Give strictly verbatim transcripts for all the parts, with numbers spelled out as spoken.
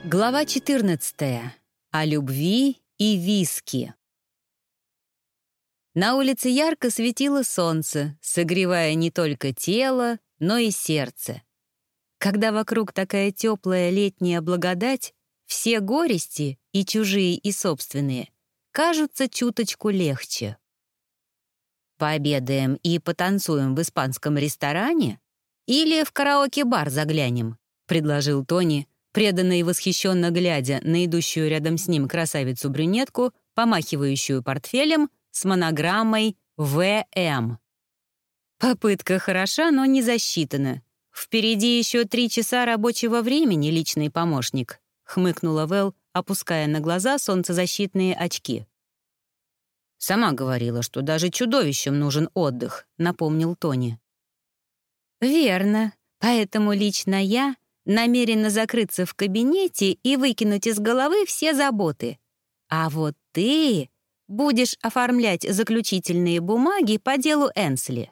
Глава четырнадцатая. О любви и виски. На улице ярко светило солнце, согревая не только тело, но и сердце. Когда вокруг такая теплая летняя благодать, все горести, и чужие, и собственные, кажутся чуточку легче. Пообедаем и потанцуем в испанском ресторане или в караоке-бар заглянем, предложил Тони, преданно и восхищенно глядя на идущую рядом с ним красавицу-брюнетку, помахивающую портфелем с монограммой «вэ эм». Попытка хороша, но не засчитана. Впереди еще три часа рабочего времени, личный помощник, хмыкнула Вэл, опуская на глаза солнцезащитные очки. «Сама говорила, что даже чудовищам нужен отдых», — напомнил Тони. «Верно. Поэтому лично я намерена закрыться в кабинете и выкинуть из головы все заботы. А вот ты будешь оформлять заключительные бумаги по делу Энсли».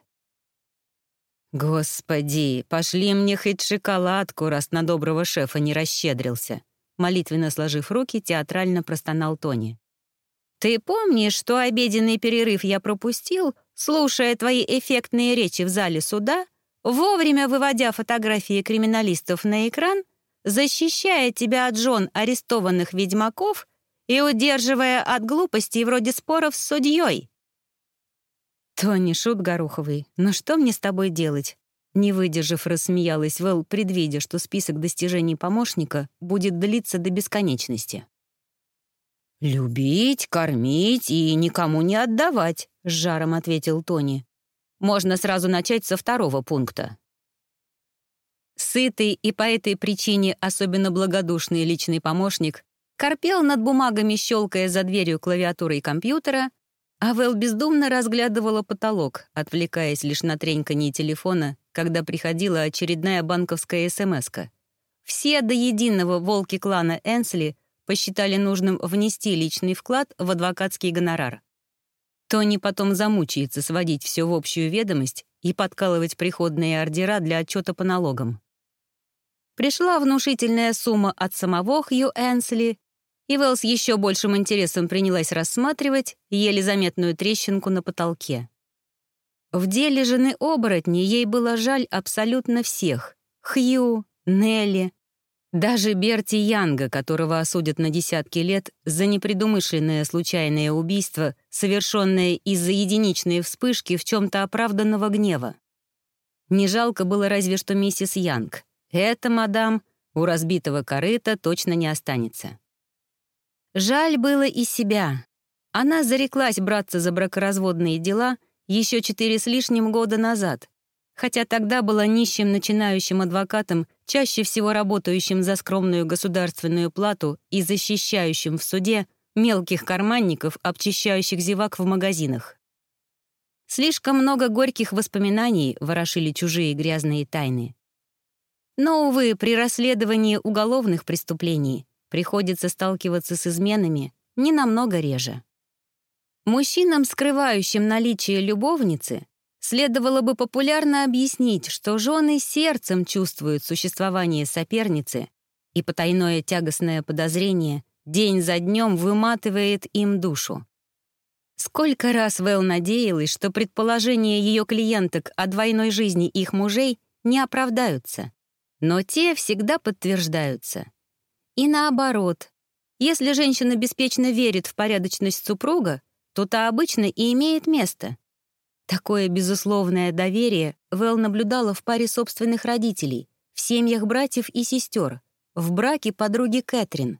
«Господи, пошли мне хоть шоколадку, раз на доброго шефа не расщедрился», молитвенно сложив руки, театрально простонал Тони. «Ты помнишь, что обеденный перерыв я пропустил, слушая твои эффектные речи в зале суда, вовремя выводя фотографии криминалистов на экран, защищая тебя от жен арестованных ведьмаков и удерживая от глупостей вроде споров с судьей?» «Тони, шут гороховый, но что мне с тобой делать?» Не выдержав, рассмеялась Вэл, предвидя, что список достижений помощника будет длиться до бесконечности. «Любить, кормить и никому не отдавать», — с жаром ответил Тони. «Можно сразу начать со второго пункта». Сытый и по этой причине особенно благодушный личный помощник корпел над бумагами, щелкая за дверью клавиатурой компьютера, а Вэл бездумно разглядывала потолок, отвлекаясь лишь на треньканье телефона, когда приходила очередная банковская смс-ка. Все до единого волки клана Энсли посчитали нужным внести личный вклад в адвокатский гонорар. Тони потом замучается сводить все в общую ведомость и подкалывать приходные ордера для отчета по налогам. Пришла внушительная сумма от самого Хью Энсли, и Вэл с еще большим интересом принялась рассматривать еле заметную трещинку на потолке. В деле жены оборотни ей было жаль абсолютно всех — Хью, Нелли, даже Берти Янга, которого осудят на десятки лет за непредумышленное случайное убийство, совершенное из-за единичной вспышки в чем-то оправданного гнева. Не жалко было разве что миссис Янг. Эта мадам у разбитого корыта точно не останется. Жаль было и себя. Она зареклась браться за бракоразводные дела еще четыре с лишним года назад, хотя тогда была нищим начинающим адвокатом, чаще всего работающим за скромную государственную плату и защищающим в суде мелких карманников, обчищающих зевак в магазинах. Слишком много горьких воспоминаний ворошили чужие грязные тайны. Но, увы, при расследовании уголовных преступлений приходится сталкиваться с изменами не намного реже. Мужчинам, скрывающим наличие любовницы, следовало бы популярно объяснить, что жены сердцем чувствуют существование соперницы, и потайное тягостное подозрение день за днем выматывает им душу. Сколько раз Вэл надеялась, что предположения ее клиенток о двойной жизни их мужей не оправдаются, но те всегда подтверждаются. И наоборот, если женщина беспечно верит в порядочность супруга, то та обычно и имеет место. Такое безусловное доверие Вэл наблюдала в паре собственных родителей, в семьях братьев и сестер, в браке подруги Кэтрин.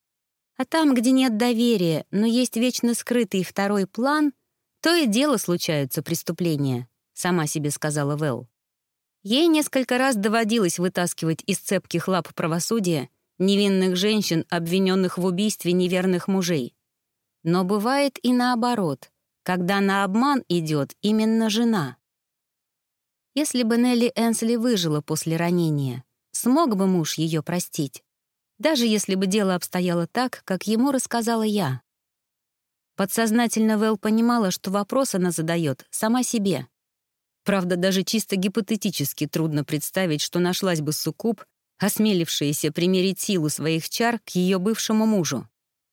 А там, где нет доверия, но есть вечно скрытый второй план, то и дело случаются преступления, сама себе сказала Вэл. Ей несколько раз доводилось вытаскивать из цепких лап правосудия невинных женщин, обвиненных в убийстве неверных мужей. Но бывает и наоборот, когда на обман идет именно жена. Если бы Нелли Энсли выжила после ранения, смог бы муж ее простить, даже если бы дело обстояло так, как ему рассказала я. Подсознательно Вэл понимала, что вопрос она задает сама себе. Правда, даже чисто гипотетически трудно представить, что нашлась бы суккуб, осмелившаяся примерить силу своих чар к ее бывшему мужу.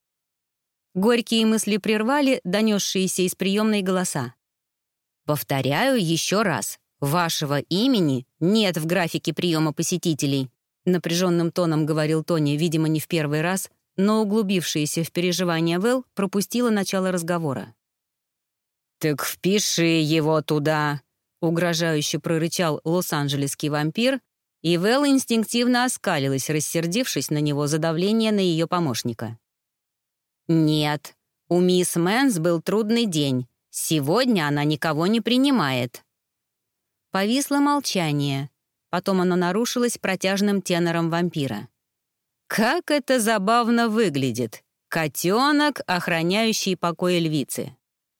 Горькие мысли прервали донесшиеся из приемной голоса. «Повторяю еще раз, вашего имени нет в графике приема посетителей», напряженным тоном говорил Тони, видимо, не в первый раз, но углубившаяся в переживания Вэл пропустила начало разговора. «Так впиши его туда», — угрожающе прорычал лос-анджелесский вампир, и Вэл инстинктивно оскалилась, рассердившись на него за давление на ее помощника. «Нет, у мисс Мэнс был трудный день. Сегодня она никого не принимает». Повисло молчание. Потом оно нарушилось протяжным тенором вампира. «Как это забавно выглядит! Котенок, охраняющий покой львицы!»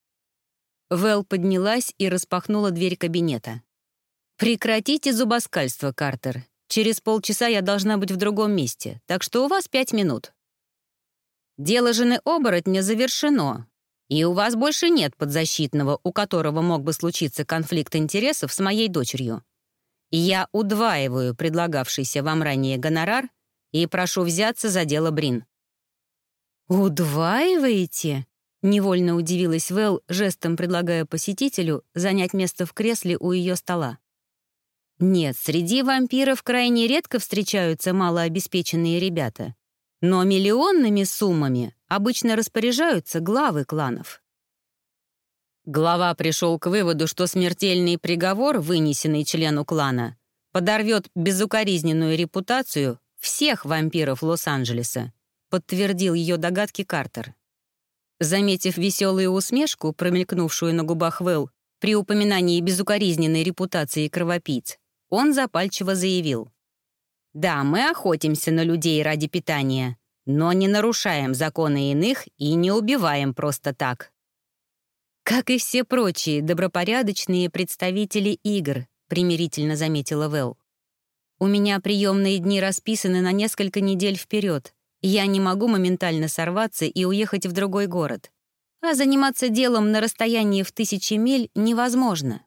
Вэл поднялась и распахнула дверь кабинета. «Прекратите зубоскальство, Картер. Через полчаса я должна быть в другом месте, так что у вас пять минут. Дело жены оборотня завершено, и у вас больше нет подзащитного, у которого мог бы случиться конфликт интересов с моей дочерью. Я удваиваю предлагавшийся вам ранее гонорар и прошу взяться за дело Брин». «Удваиваете?» — невольно удивилась Вэл, жестом предлагая посетителю занять место в кресле у ее стола. Нет, среди вампиров крайне редко встречаются малообеспеченные ребята, но миллионными суммами обычно распоряжаются главы кланов. Глава пришел к выводу, что смертельный приговор, вынесенный члену клана, подорвет безукоризненную репутацию всех вампиров Лос-Анджелеса, подтвердил ее догадки Картер. Заметив веселую усмешку, промелькнувшую на губах Вэл при упоминании безукоризненной репутации кровопийц, он запальчиво заявил: «Да, мы охотимся на людей ради питания, но не нарушаем законы иных и не убиваем просто так». «Как и все прочие добропорядочные представители игр», примирительно заметила Вэл. «У меня приемные дни расписаны на несколько недель вперед. Я не могу моментально сорваться и уехать в другой город. А заниматься делом на расстоянии в тысячи миль невозможно».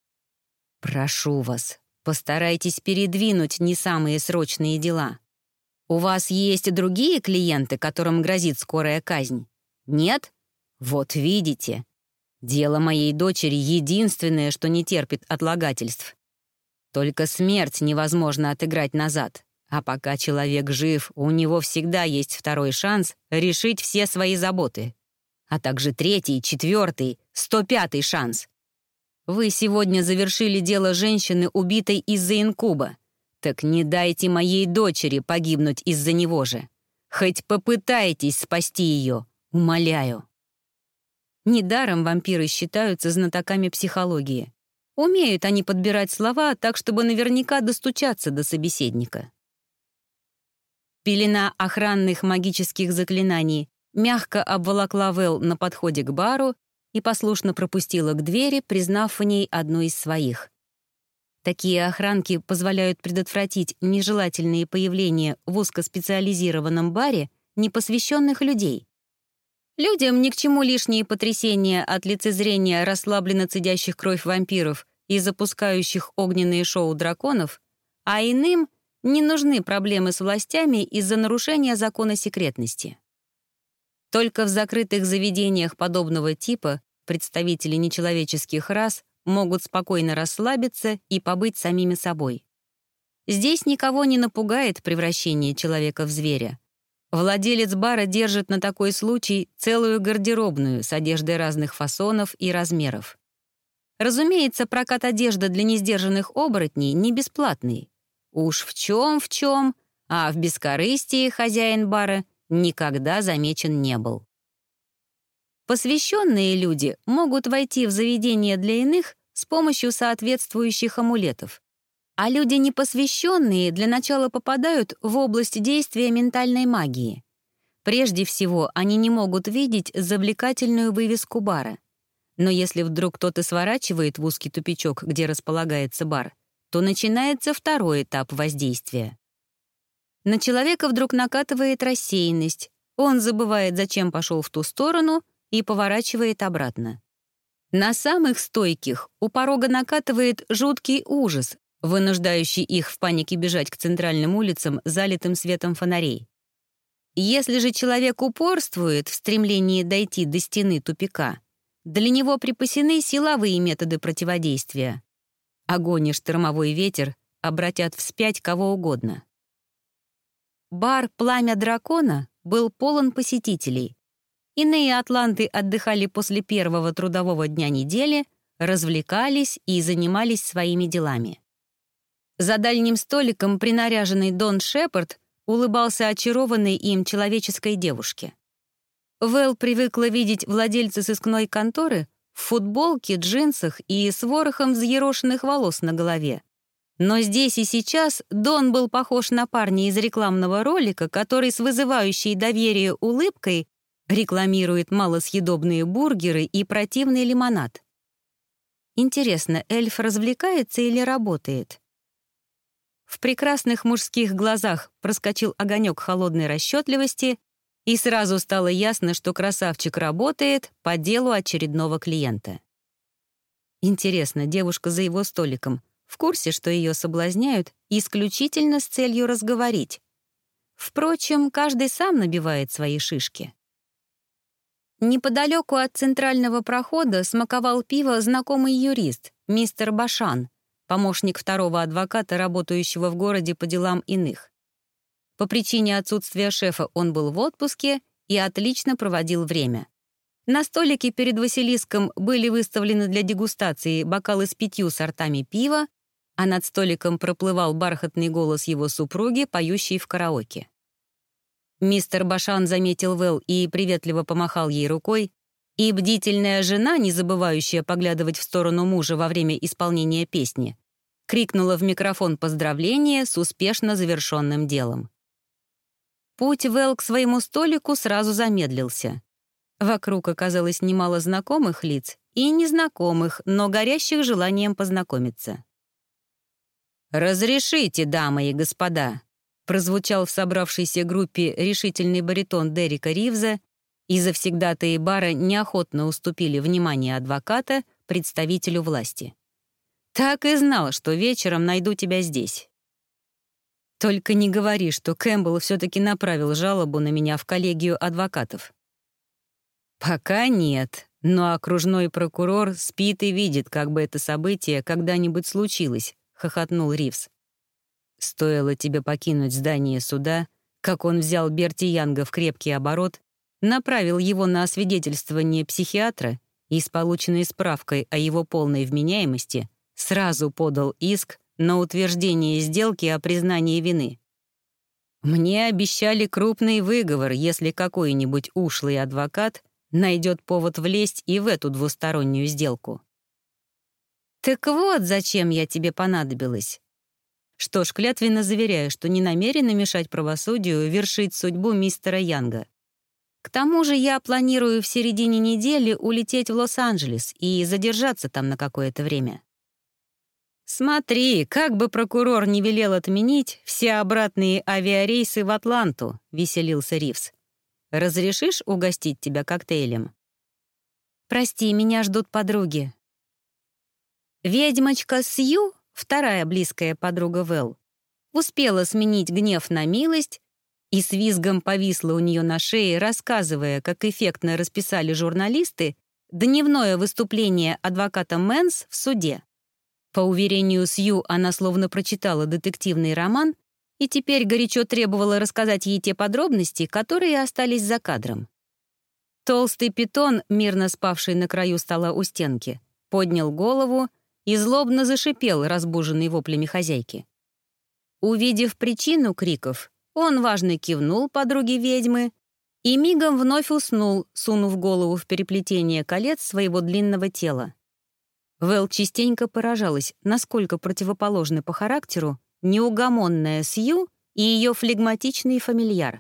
«Прошу вас, постарайтесь передвинуть не самые срочные дела. У вас есть другие клиенты, которым грозит скорая казнь? Нет? Вот видите. Дело моей дочери единственное, что не терпит отлагательств. Только смерть невозможно отыграть назад. А пока человек жив, у него всегда есть второй шанс решить все свои заботы. А также третий, четвертый, сто пятый шанс. Вы сегодня завершили дело женщины, убитой из-за инкуба. Так не дайте моей дочери погибнуть из-за него же. Хоть попытайтесь спасти ее, умоляю». Недаром вампиры считаются знатоками психологии. Умеют они подбирать слова так, чтобы наверняка достучаться до собеседника. Пелена охранных магических заклинаний мягко обволокла Вэл на подходе к бару и послушно пропустила к двери, признав в ней одну из своих. Такие охранки позволяют предотвратить нежелательные появления в узкоспециализированном баре непосвященных людей. Людям ни к чему лишние потрясения от лицезрения расслабленно цедящих кровь вампиров и запускающих огненные шоу драконов, а иным не нужны проблемы с властями из-за нарушения закона секретности. Только в закрытых заведениях подобного типа представители нечеловеческих рас могут спокойно расслабиться и побыть самими собой. Здесь никого не напугает превращение человека в зверя. Владелец бара держит на такой случай целую гардеробную с одеждой разных фасонов и размеров. Разумеется, прокат одежды для несдержанных оборотней не бесплатный. Уж в чем в чем, а в бескорыстии хозяин бара никогда замечен не был. Посвященные люди могут войти в заведение для иных с помощью соответствующих амулетов, а люди непосвященные для начала попадают в область действия ментальной магии. Прежде всего, они не могут видеть завлекательную вывеску бара. Но если вдруг кто-то сворачивает в узкий тупичок, где располагается бар, то начинается второй этап воздействия. На человека вдруг накатывает рассеянность, он забывает, зачем пошел в ту сторону, и поворачивает обратно. На самых стойких у порога накатывает жуткий ужас, вынуждающий их в панике бежать к центральным улицам, залитым светом фонарей. Если же человек упорствует в стремлении дойти до стены тупика, для него припасены силовые методы противодействия. Огонь и штормовой ветер обратят вспять кого угодно. Бар «Пламя дракона» был полон посетителей. Иные атланты отдыхали после первого трудового дня недели, развлекались и занимались своими делами. За дальним столиком принаряженный Дон Шепард улыбался очарованной им человеческой девушке. Вэл привыкла видеть владельца сыскной конторы в футболке, джинсах и с ворохом взъерошенных волос на голове. Но здесь и сейчас Дон был похож на парня из рекламного ролика, который с вызывающей доверие улыбкой рекламирует малосъедобные бургеры и противный лимонад. Интересно, эльф развлекается или работает? В прекрасных мужских глазах проскочил огонек холодной расчетливости, и сразу стало ясно, что красавчик работает по делу очередного клиента. Интересно, девушка за его столиком в курсе, что ее соблазняют исключительно с целью разговорить. Впрочем, каждый сам набивает свои шишки. Неподалеку от центрального прохода смаковал пиво знакомый юрист, мистер Башан, помощник второго адвоката, работающего в городе по делам иных. По причине отсутствия шефа он был в отпуске и отлично проводил время. На столике перед Василиском были выставлены для дегустации бокалы с пятью сортами пива, а над столиком проплывал бархатный голос его супруги, поющей в караоке. Мистер Башан заметил Вэл и приветливо помахал ей рукой, и бдительная жена, не забывающая поглядывать в сторону мужа во время исполнения песни, крикнула в микрофон поздравление с успешно завершенным делом. Путь Вэл к своему столику сразу замедлился. Вокруг оказалось немало знакомых лиц и незнакомых, но горящих желанием познакомиться. «Разрешите, дамы и господа», прозвучал в собравшейся группе решительный баритон Дерека Ривза, и завсегдатаи бара неохотно уступили внимание адвоката представителю власти. «Так и знал, что вечером найду тебя здесь». «Только не говори, что Кэмпбелл все-таки направил жалобу на меня в коллегию адвокатов». «Пока нет, но окружной прокурор спит и видит, как бы это событие когда-нибудь случилось», — хохотнул Ривз. «Стоило тебе покинуть здание суда, как он взял Берти Янга в крепкий оборот, направил его на освидетельствование психиатра и с полученной справкой о его полной вменяемости сразу подал иск на утверждение сделки о признании вины. Мне обещали крупный выговор, если какой-нибудь ушлый адвокат найдет повод влезть и в эту двустороннюю сделку». «Так вот, зачем я тебе понадобилась». Что ж, клятвенно заверяю, что не намерена мешать правосудию вершить судьбу мистера Янга. К тому же я планирую в середине недели улететь в Лос-Анджелес и задержаться там на какое-то время. «Смотри, как бы прокурор не велел отменить все обратные авиарейсы в Атланту», — веселился Ривз. «Разрешишь угостить тебя коктейлем?» «Прости, меня ждут подруги». Ведьмочка Сью, вторая близкая подруга Вэл, успела сменить гнев на милость и с визгом повисла у нее на шее, рассказывая, как эффектно расписали журналисты дневное выступление адвоката Мэнс в суде. По уверению Сью, она словно прочитала детективный роман и теперь горячо требовала рассказать ей те подробности, которые остались за кадром. Толстый питон, мирно спавший на краю стола у стенки, поднял голову и злобно зашипел, разбуженный воплями хозяйки. Увидев причину криков, он важно кивнул подруге ведьмы и мигом вновь уснул, сунув голову в переплетение колец своего длинного тела. Вэл частенько поражалась, насколько противоположны по характеру неугомонная Сью и ее флегматичный фамильяр.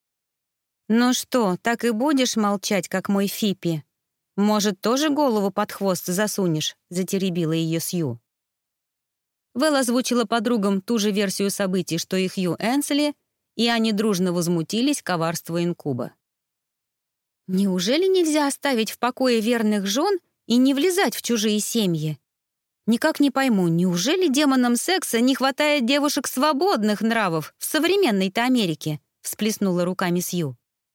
«Ну что, так и будешь молчать, как мой Фиппи? Может, тоже голову под хвост засунешь?» — затеребила ее Сью. Вэл озвучила подругам ту же версию событий, что и Хью Энсли, и они дружно возмутились коварству инкуба. «Неужели нельзя оставить в покое верных жен и не влезать в чужие семьи? Никак не пойму, неужели демонам секса не хватает девушек свободных нравов в современной-то Америке?» — всплеснула руками Сью.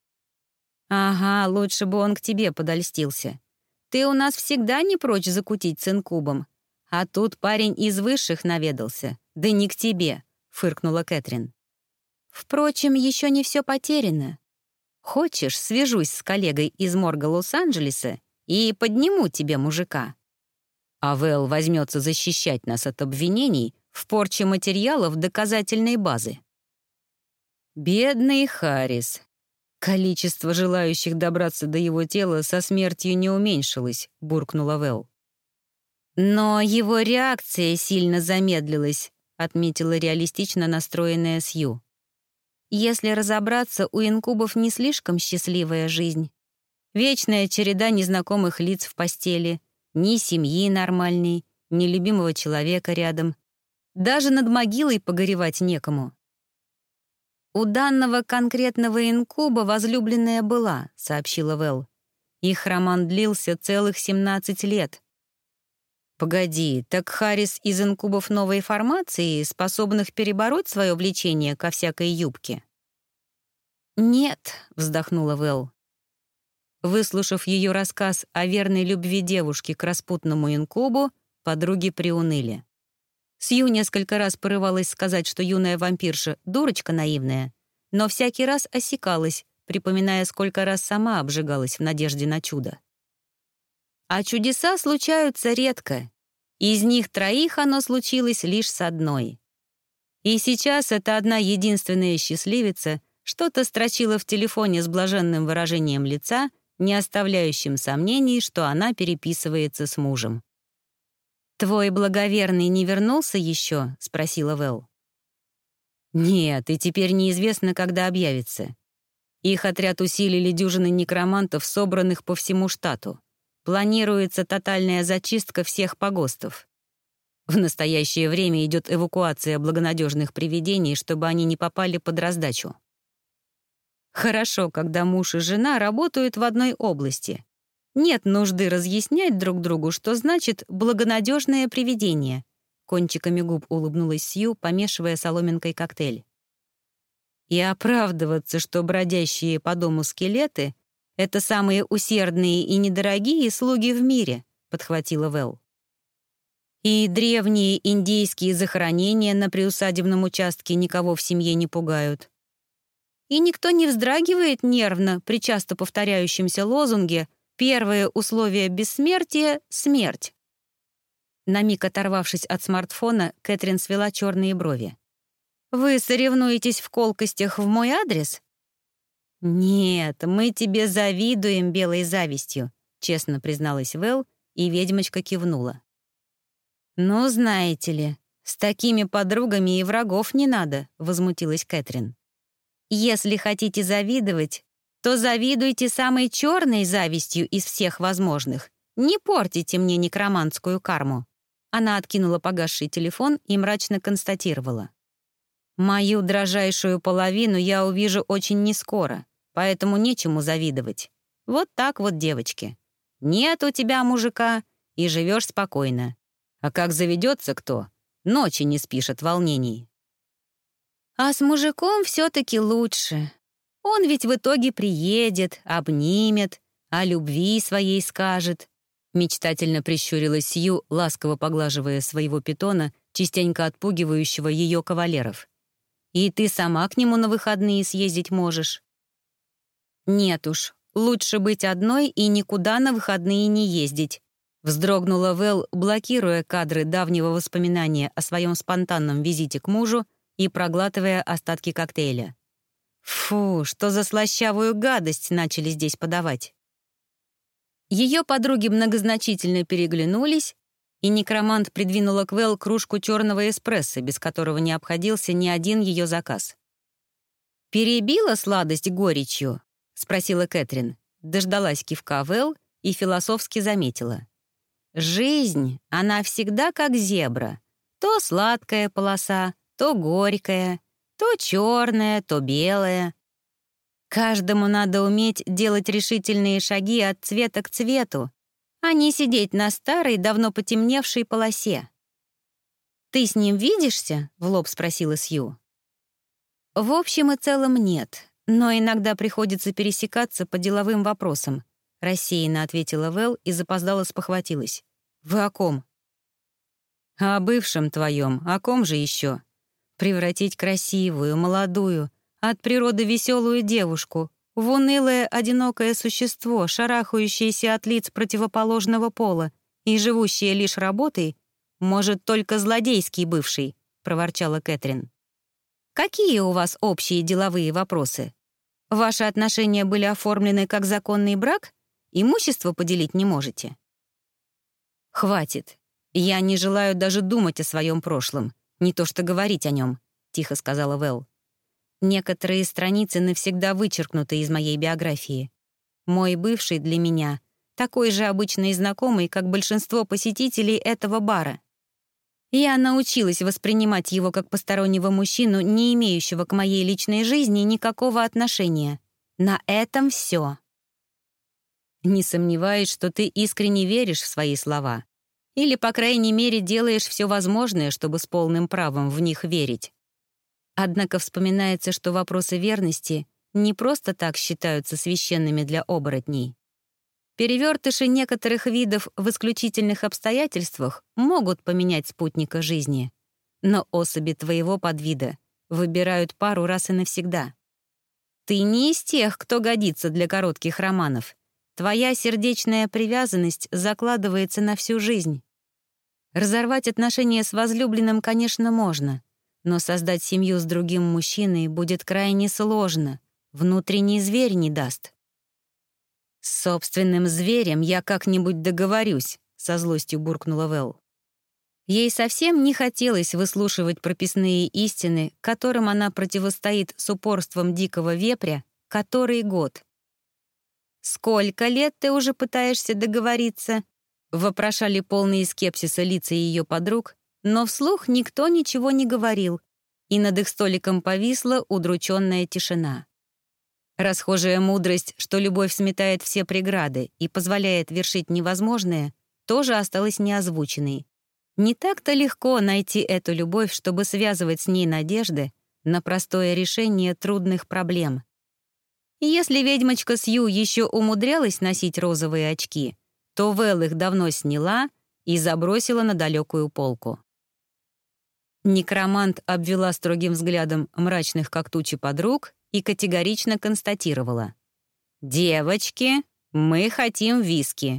«Ага, лучше бы он к тебе подольстился. Ты у нас всегда не прочь закутить с инкубом. А тут парень из высших наведался. Да не к тебе», — фыркнула Кэтрин. «Впрочем, еще не все потеряно. Хочешь, свяжусь с коллегой из морга Лос-Анджелеса и подниму тебе мужика. А Вэл возьмется защищать нас от обвинений в порче материалов доказательной базы». «Бедный Харрис. Количество желающих добраться до его тела со смертью не уменьшилось», — буркнула Вэл. «Но его реакция сильно замедлилась», — отметила реалистично настроенная Сью. «Если разобраться, у инкубов не слишком счастливая жизнь. Вечная череда незнакомых лиц в постели, ни семьи нормальной, ни любимого человека рядом. Даже над могилой погоревать некому». «У данного конкретного инкуба возлюбленная была», — сообщила Вэл. «Их роман длился целых семнадцать лет». «Погоди, так Харрис из инкубов новой формации, способных перебороть свое влечение ко всякой юбке?» «Нет», — вздохнула Вэл. Выслушав ее рассказ о верной любви девушки к распутному инкубу, подруги приуныли. Сью несколько раз порывалась сказать, что юная вампирша — дурочка наивная, но всякий раз осекалась, припоминая, сколько раз сама обжигалась в надежде на чудо. А чудеса случаются редко. Из них троих оно случилось лишь с одной. И сейчас эта одна единственная счастливица что-то строчила в телефоне с блаженным выражением лица, не оставляющим сомнений, что она переписывается с мужем. «Твой благоверный не вернулся еще?» — спросила Вэл. «Нет, и теперь неизвестно, когда объявится. Их отряд усилили дюжины некромантов, собранных по всему штату. Планируется тотальная зачистка всех погостов. В настоящее время идет эвакуация благонадежных привидений, чтобы они не попали под раздачу. Хорошо, когда муж и жена работают в одной области. Нет нужды разъяснять друг другу, что значит «благонадежное привидение», — кончиками губ улыбнулась Сью, помешивая соломинкой коктейль. «И оправдываться, что бродящие по дому скелеты — это самые усердные и недорогие слуги в мире», — подхватила Вэл. «И древние индейские захоронения на приусадебном участке никого в семье не пугают. И никто не вздрагивает нервно при часто повторяющемся лозунге «Первое условие бессмертия — смерть». На миг оторвавшись от смартфона, Кэтрин свела черные брови. «Вы соревнуетесь в колкостях в мой адрес?» «Нет, мы тебе завидуем белой завистью», — честно призналась Вэл, и ведьмочка кивнула. «Ну, знаете ли, с такими подругами и врагов не надо», — возмутилась Кэтрин. «Если хотите завидовать, то завидуйте самой черной завистью из всех возможных. Не портите мне некромантскую карму». Она откинула погасший телефон и мрачно констатировала. «Мою дрожайшую половину я увижу очень нескоро, поэтому нечему завидовать. Вот так вот, девочки. Нет у тебя мужика, и живешь спокойно. А как заведется кто, ночи не спишь от волнений». «А с мужиком все-таки лучше. Он ведь в итоге приедет, обнимет, о любви своей скажет», мечтательно прищурилась Сью, ласково поглаживая своего питона, частенько отпугивающего ее кавалеров. «И ты сама к нему на выходные съездить можешь». «Нет уж, лучше быть одной и никуда на выходные не ездить», вздрогнула Вэл, блокируя кадры давнего воспоминания о своем спонтанном визите к мужу и проглатывая остатки коктейля. «Фу, что за слащавую гадость начали здесь подавать». Ее подруги многозначительно переглянулись, и некромант придвинула к Вэл кружку черного эспрессо, без которого не обходился ни один ее заказ. «Перебила сладость горечью?» — спросила Кэтрин, дождалась кивка Вэл и философски заметила. «Жизнь, она всегда как зебра. То сладкая полоса, то горькая, то черная, то белая. Каждому надо уметь делать решительные шаги от цвета к цвету, а не сидеть на старой, давно потемневшей полосе. «Ты с ним видишься?» — в лоб спросила Сью. «В общем и целом нет, но иногда приходится пересекаться по деловым вопросам», — рассеянно ответила Вэл и запоздало спохватилась. «Вы о ком?» «О бывшем твоем, о ком же еще? Превратить красивую, молодую, от природы веселую девушку в унылое, одинокое существо, шарахающееся от лиц противоположного пола и живущее лишь работой, может только злодейский бывший», — проворчала Кэтрин. «Какие у вас общие деловые вопросы? Ваши отношения были оформлены как законный брак? Имущество поделить не можете?» «Хватит. Я не желаю даже думать о своем прошлом, не то что говорить о нем», — тихо сказала Вэл. «Некоторые страницы навсегда вычеркнуты из моей биографии. Мой бывший для меня такой же обычный знакомый, как большинство посетителей этого бара. Я научилась воспринимать его как постороннего мужчину, не имеющего к моей личной жизни никакого отношения. На этом все. Не сомневаюсь, что ты искренне веришь в свои слова. Или, по крайней мере, делаешь все возможное, чтобы с полным правом в них верить. Однако вспоминается, что вопросы верности не просто так считаются священными для оборотней. Перевертыши некоторых видов в исключительных обстоятельствах могут поменять спутника жизни, но особи твоего подвида выбирают пару раз и навсегда. Ты не из тех, кто годится для коротких романов. Твоя сердечная привязанность закладывается на всю жизнь. Разорвать отношения с возлюбленным, конечно, можно, но создать семью с другим мужчиной будет крайне сложно. Внутренний зверь не даст. «С собственным зверем я как-нибудь договорюсь», — со злостью буркнула Вэл. Ей совсем не хотелось выслушивать прописные истины, которым она противостоит с упорством дикого вепря который год. «Сколько лет ты уже пытаешься договориться?» — вопрошали полные скепсиса лица ее подруг, но вслух никто ничего не говорил, и над их столиком повисла удрученная тишина. Расхожая мудрость, что любовь сметает все преграды и позволяет вершить невозможное, тоже осталась неозвученной. Не так-то легко найти эту любовь, чтобы связывать с ней надежды на простое решение трудных проблем. И если ведьмочка Сью еще умудрялась носить розовые очки, то Вэл их давно сняла и забросила на далекую полку. Некромант обвела строгим взглядом мрачных как тучи подруг и категорично констатировала: «Девочки, мы хотим виски».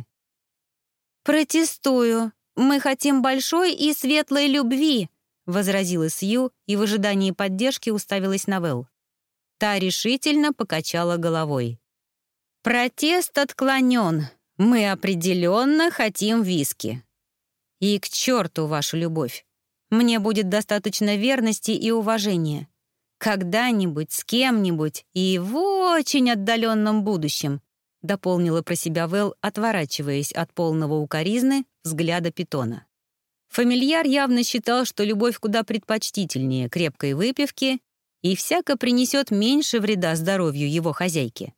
«Протестую. Мы хотим большой и светлой любви», — возразила Сью и в ожидании поддержки уставилась на Вэл. Та решительно покачала головой. «Протест отклонен. Мы определенно хотим виски. И к черту вашу любовь. Мне будет достаточно верности и уважения. Когда-нибудь, с кем-нибудь и в очень отдаленном будущем», дополнила про себя Вэл, отворачиваясь от полного укоризны взгляда питона. Фамильяр явно считал, что любовь куда предпочтительнее крепкой выпивки и всяко принесет меньше вреда здоровью его хозяйки.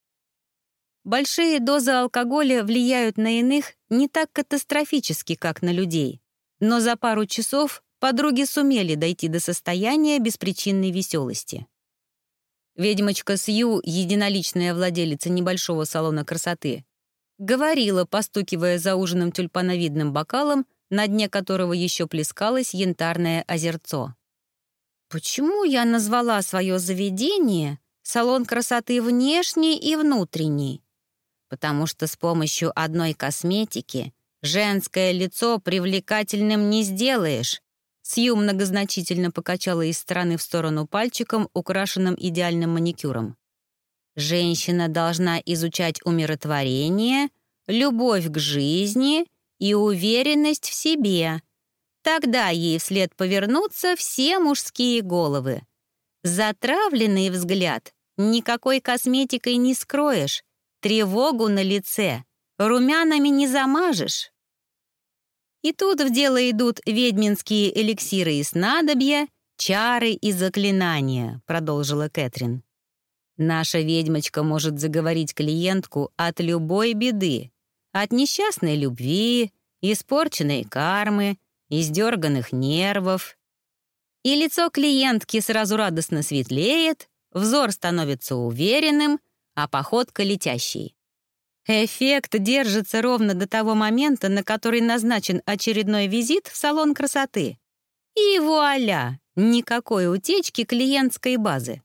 Большие дозы алкоголя влияют на иных не так катастрофически, как на людей, но за пару часов подруги сумели дойти до состояния беспричинной веселости. Ведьмочка Сью, единоличная владелица небольшого салона красоты, говорила, постукивая за ужином тюльпановидным бокалом, на дне которого еще плескалось янтарное озерцо. «Почему я назвала свое заведение салон красоты внешний и внутренний? Потому что с помощью одной косметики женское лицо привлекательным не сделаешь». Сью многозначительно покачала из стороны в сторону пальчиком, украшенным идеальным маникюром. «Женщина должна изучать умиротворение, любовь к жизни и уверенность в себе. Тогда ей вслед повернутся все мужские головы. Затравленный взгляд никакой косметикой не скроешь, тревогу на лице румянами не замажешь». И тут в дело идут ведьминские эликсиры и снадобья, чары и заклинания, продолжила Кэтрин. Наша ведьмочка может заговорить клиентку от любой беды, От несчастной любви, испорченной кармы, издерганных нервов. И лицо клиентки сразу радостно светлеет, взор становится уверенным, а походка летящей. Эффект держится ровно до того момента, на который назначен очередной визит в салон красоты. И вуаля! Никакой утечки клиентской базы.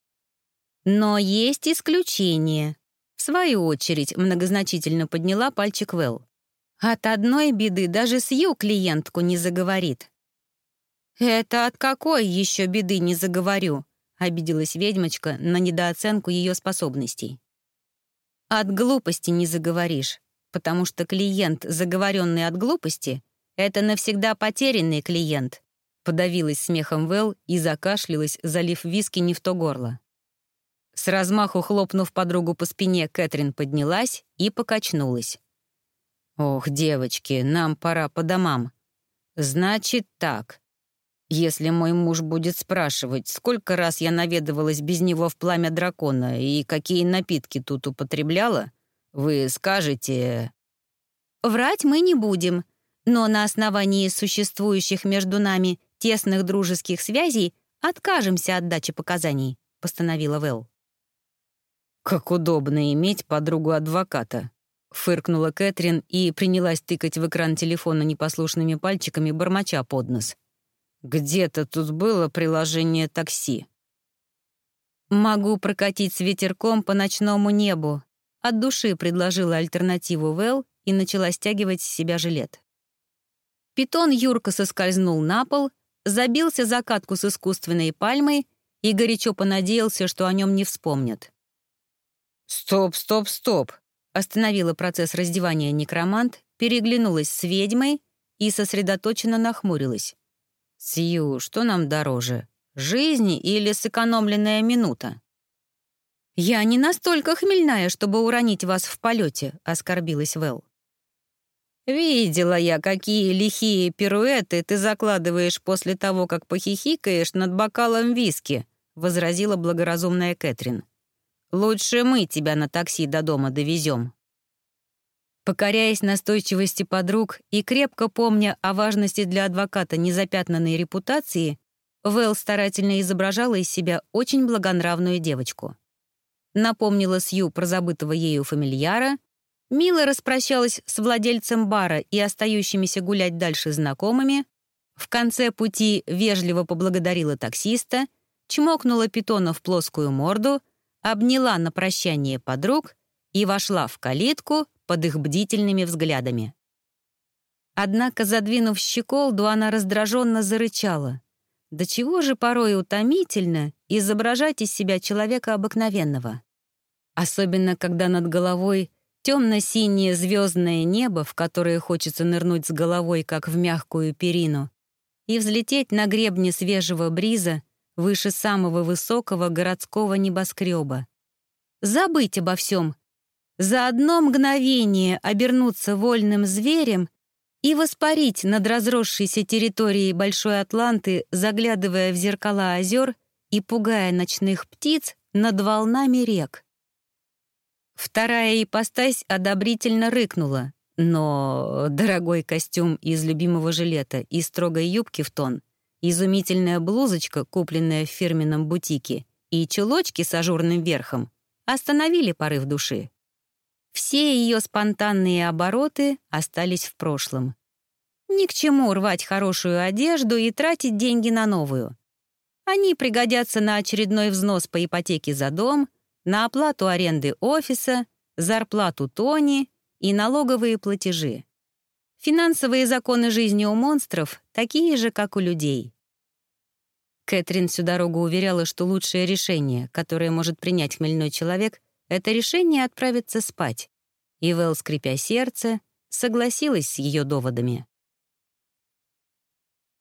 Но есть исключение. В свою очередь многозначительно подняла пальчик Вэл. От одной беды даже Сью клиентку не заговорит. «Это от какой еще беды не заговорю?» — обиделась ведьмочка на недооценку ее способностей. «От глупости не заговоришь, потому что клиент, заговоренный от глупости, это навсегда потерянный клиент», — подавилась смехом Вэл и закашлялась, залив виски не в то горло. С размаху хлопнув подругу по спине, Кэтрин поднялась и покачнулась. «Ох, девочки, нам пора по домам. Значит так. Если мой муж будет спрашивать, сколько раз я наведывалась без него в пламя дракона и какие напитки тут употребляла, вы скажете...» «Врать мы не будем, но на основании существующих между нами тесных дружеских связей откажемся от дачи показаний», — постановила Вэл. «Как удобно иметь подругу-адвоката», — фыркнула Кэтрин и принялась тыкать в экран телефона непослушными пальчиками, бормоча под нос. «Где-то тут было приложение такси». «Могу прокатить с ветерком по ночному небу», — от души предложила альтернативу Вэл и начала стягивать с себя жилет. Питон юрко соскользнул на пол, забился за катку с искусственной пальмой и горячо понадеялся, что о нем не вспомнят. «Стоп, стоп, стоп!» — остановила процесс раздевания некромант, переглянулась с ведьмой и сосредоточенно нахмурилась. «Сью, что нам дороже, жизнь или сэкономленная минута?» «Я не настолько хмельная, чтобы уронить вас в полете», — оскорбилась Вэл. «Видела я, какие лихие пируэты ты закладываешь после того, как похихикаешь над бокалом виски», — возразила благоразумная Кэтрин. «Лучше мы тебя на такси до дома довезем». Покоряясь настойчивости подруг и крепко помня о важности для адвоката незапятнанной репутации, Вэл старательно изображала из себя очень благонравную девочку. Напомнила Сью про забытого ею фамильяра, мило распрощалась с владельцем бара и остающимися гулять дальше знакомыми, в конце пути вежливо поблагодарила таксиста, чмокнула питона в плоскую морду, обняла на прощание подруг и вошла в калитку под их бдительными взглядами. Однако, задвинув щеколду, она раздраженно зарычала. До чего же порой утомительно изображать из себя человека обыкновенного? Особенно, когда над головой темно-синее звездное небо, в которое хочется нырнуть с головой, как в мягкую перину, и взлететь на гребне свежего бриза выше самого высокого городского небоскреба. Забыть обо всем, за одно мгновение обернуться вольным зверем и воспарить над разросшейся территорией Большой Атланты, заглядывая в зеркала озер и пугая ночных птиц над волнами рек. Вторая ипостась одобрительно рыкнула, но дорогой костюм из любимого жилета и строгой юбки в тон, изумительная блузочка, купленная в фирменном бутике, и чулочки с ажурным верхом остановили порыв души. Все ее спонтанные обороты остались в прошлом. Ни к чему рвать хорошую одежду и тратить деньги на новую. Они пригодятся на очередной взнос по ипотеке за дом, на оплату аренды офиса, зарплату Тони и налоговые платежи. Финансовые законы жизни у монстров такие же, как у людей. Кэтрин всю дорогу уверяла, что лучшее решение, которое может принять хмельной человек, это решение отправиться спать. И Вэл, скрипя сердце, согласилась с ее доводами.